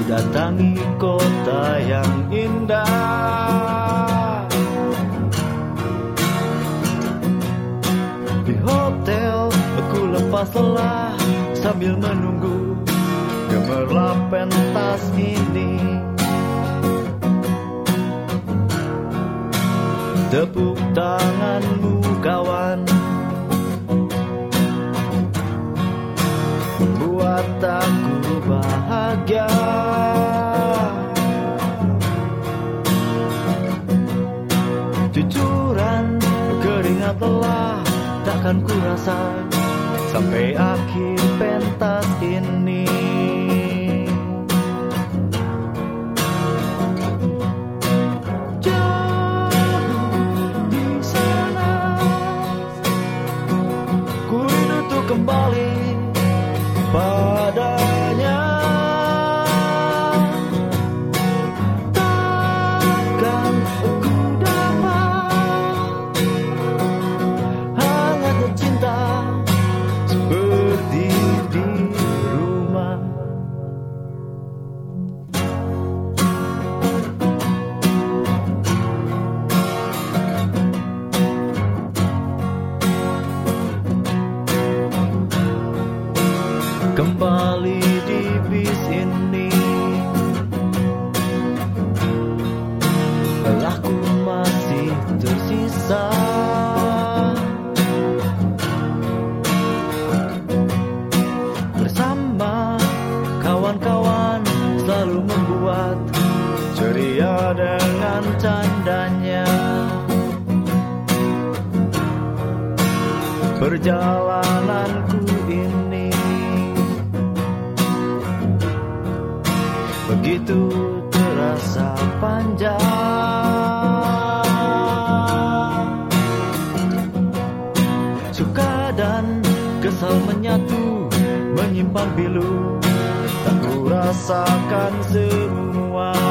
datangi kota yang indah. Di hotel aku lepas lelah sambil menunggu gemerlap pentas ini. Tepuk tanganmu kawan, membuat aku bahagia. Cucuran keringat lelah takkan ku rasa sampai akhir pentas ini. Kembali padanya, takkan aku dapat hangatnya cinta seperti di rumah. Kembali di bis ini, lelahku masih tersisa. Bersama kawan-kawan selalu membuat ceria dengan candanya. Perjalananku ini begitu terasa panjang. Suka dan kesal menyatu, menyimpan pilu, tak ku rasakan semua.